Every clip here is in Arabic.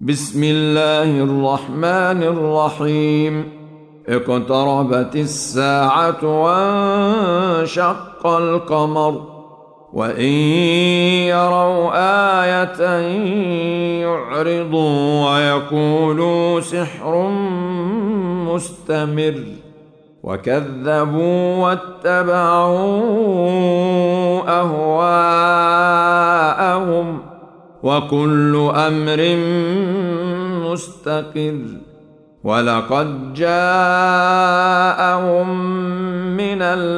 بسم الله الرحمن الرحيم. اقتربت الساعة وانشق القمر وإن يروا آية يعرضوا ويقولوا سحر مستمر وكذبوا واتبعوا أهواءهم وكل أمر مستقر. ولقد جاءهم من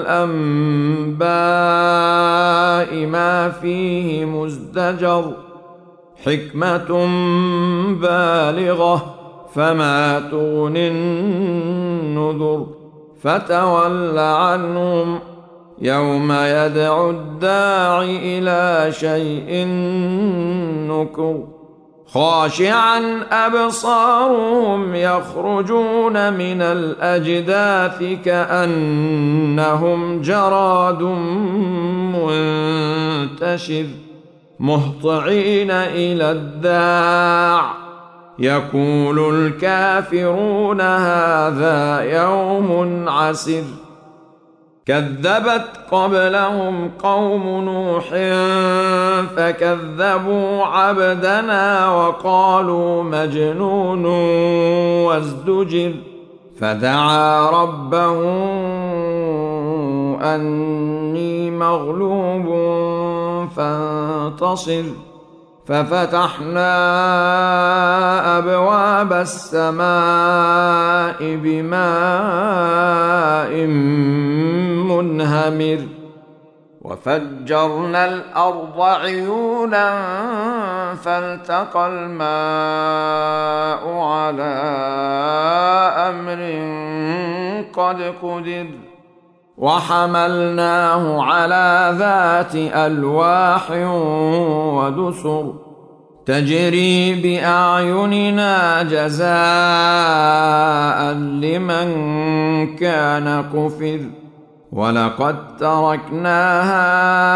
الأنباء ما فيه مزدجر حكمة بالغة فما تغني النذر. فتول عنهم يوم يدعو الداعي إلى شيء نكر خاشعا أبصارهم يخرجون من الأجداث كأنهم جراد منتشر مهطعين إلى الداع يقول الكافرون هذا يوم عسر. كذبت قبلهم قوم نوح فكذبوا عبدنا وقالوا مجنون وازدجر. فدعا ربه أني مغلوب فانتصر. ففتحنا أبواب السماء بماء منهمر وفجرنا الأرض عيونا فالتقى الماء على أمر قد قدر. وحملناه على ذات ألواح ودسر تجري بأعيننا جزاء لمن كان كفر. ولقد تركناها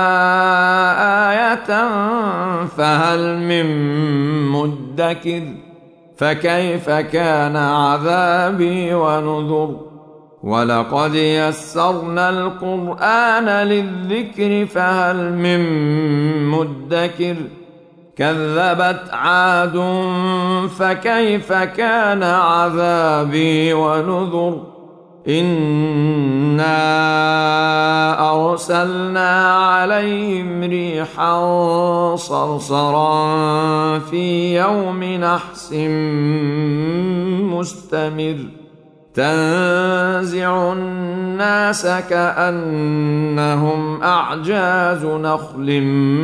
آية فهل من مدكر. فكيف كان عذابي ونذر. ولقد يسرنا القرآن للذكر فهل من مدكر. كذبت عاد فكيف كان عذابي ونذر. إنا أرسلنا عليهم ريحا صرصرا في يوم نحس مستمر تنزع الناس كأنهم أعجاز نخل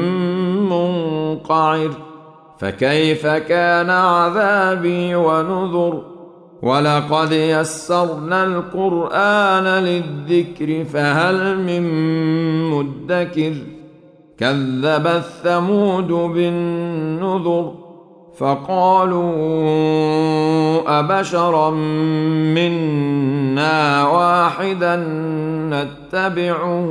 منقعر. فكيف كان عذابي ونذر. ولقد يسرنا القرآن للذكر فهل من مدكر. كذبت ثمود بالنذر فقالوا أبشرا منا واحدا نتبعه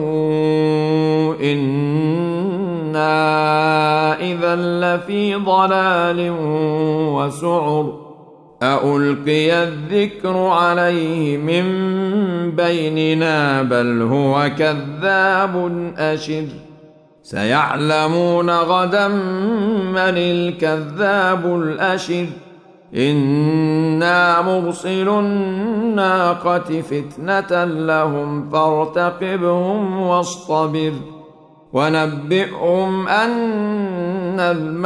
إنا إذا لفي ضلال وسعر. أألقي الذكر عليه من بيننا بل هو كذاب أشر. سيعلمون غدا من الكذاب الأشر. إنا مرسل الناقة فتنة لهم فارتقبهم واصطبر. ونبئهم أن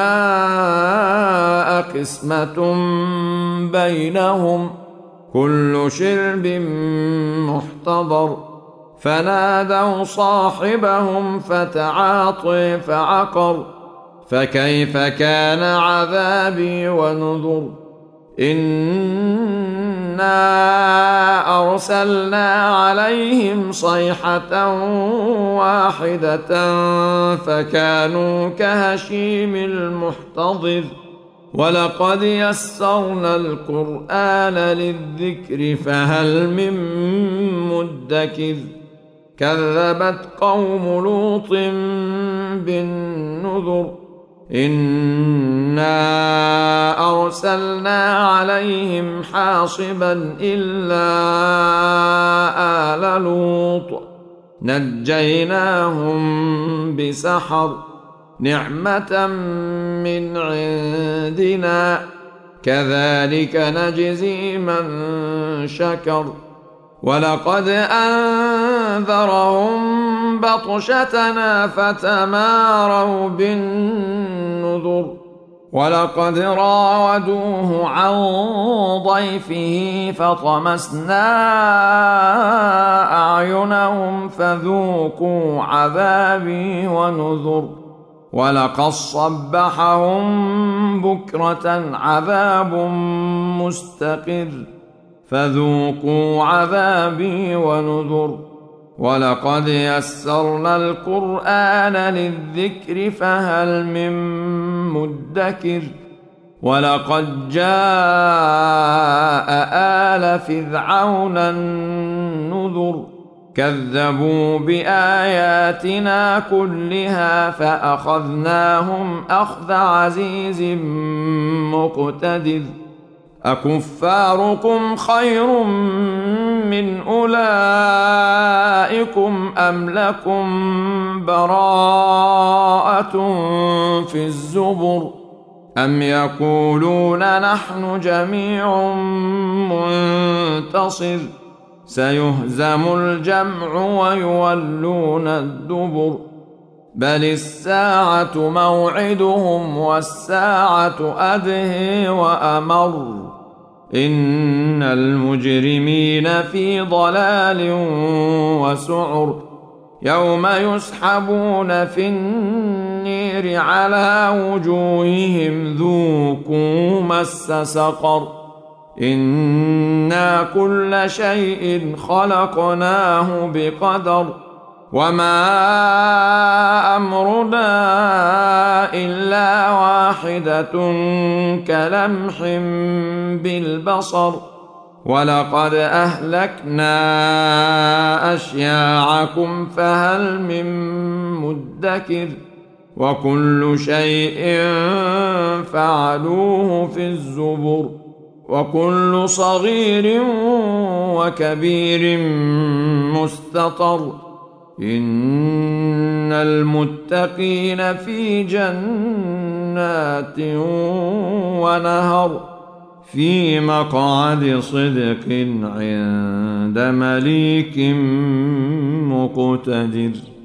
الماء قسمة بينهم كل شرب محتضر. فنادوا صاحبهم فتعاطي فعقر. فكيف كان عذابي ونذر. إنا أرسلنا عليهم صيحة واحدة فكانوا كهشيم المحتضر. ولقد يسرنا القرآن للذكر فهل من مدكر. كذبت قوم لوط بالنذر إنا أرسلنا عليهم حاصبا إلا آل لوط نجيناهم بسحر نعمة من عندنا كذلك نجزي من شكر ولقد أنذرهم بطشتنا فتماروا بالنذر ولقد راودوه عن ضيفه فطمسنا أعينهم فذوقوا عذابي ونذر ولقد صبحهم بكرة عذاب مستقر فذوقوا عذابي ونذر ولقد يسرنا القرآن للذكر فهل من مدكر ولقد جاء آل فرعون النذر كذبوا بآياتنا كلها فأخذناهم أخذ عزيز مقتدر أكفاركم خير من أولئكم أم لكم براءة في الزبر أم يقولون نحن جميع منتصر سيهزم الجمع ويولون الدبر بل الساعة موعدهم والساعة أدهى وأمر إن المجرمين في ضلال وسعر يوم يسحبون في النير على وجوههم ذوقوا مس سقر إنا كل شيء خلقناه بقدر وما أمرنا إلا واحدة كلمح بالبصر ولقد أهلكنا أشياعكم فهل من مدكر وكل شيء فعلوه في الزبر وكل صغير وكبير مستطر إن المتقين في جنات ونهر في مقعد صدق عند مليك مقتدر.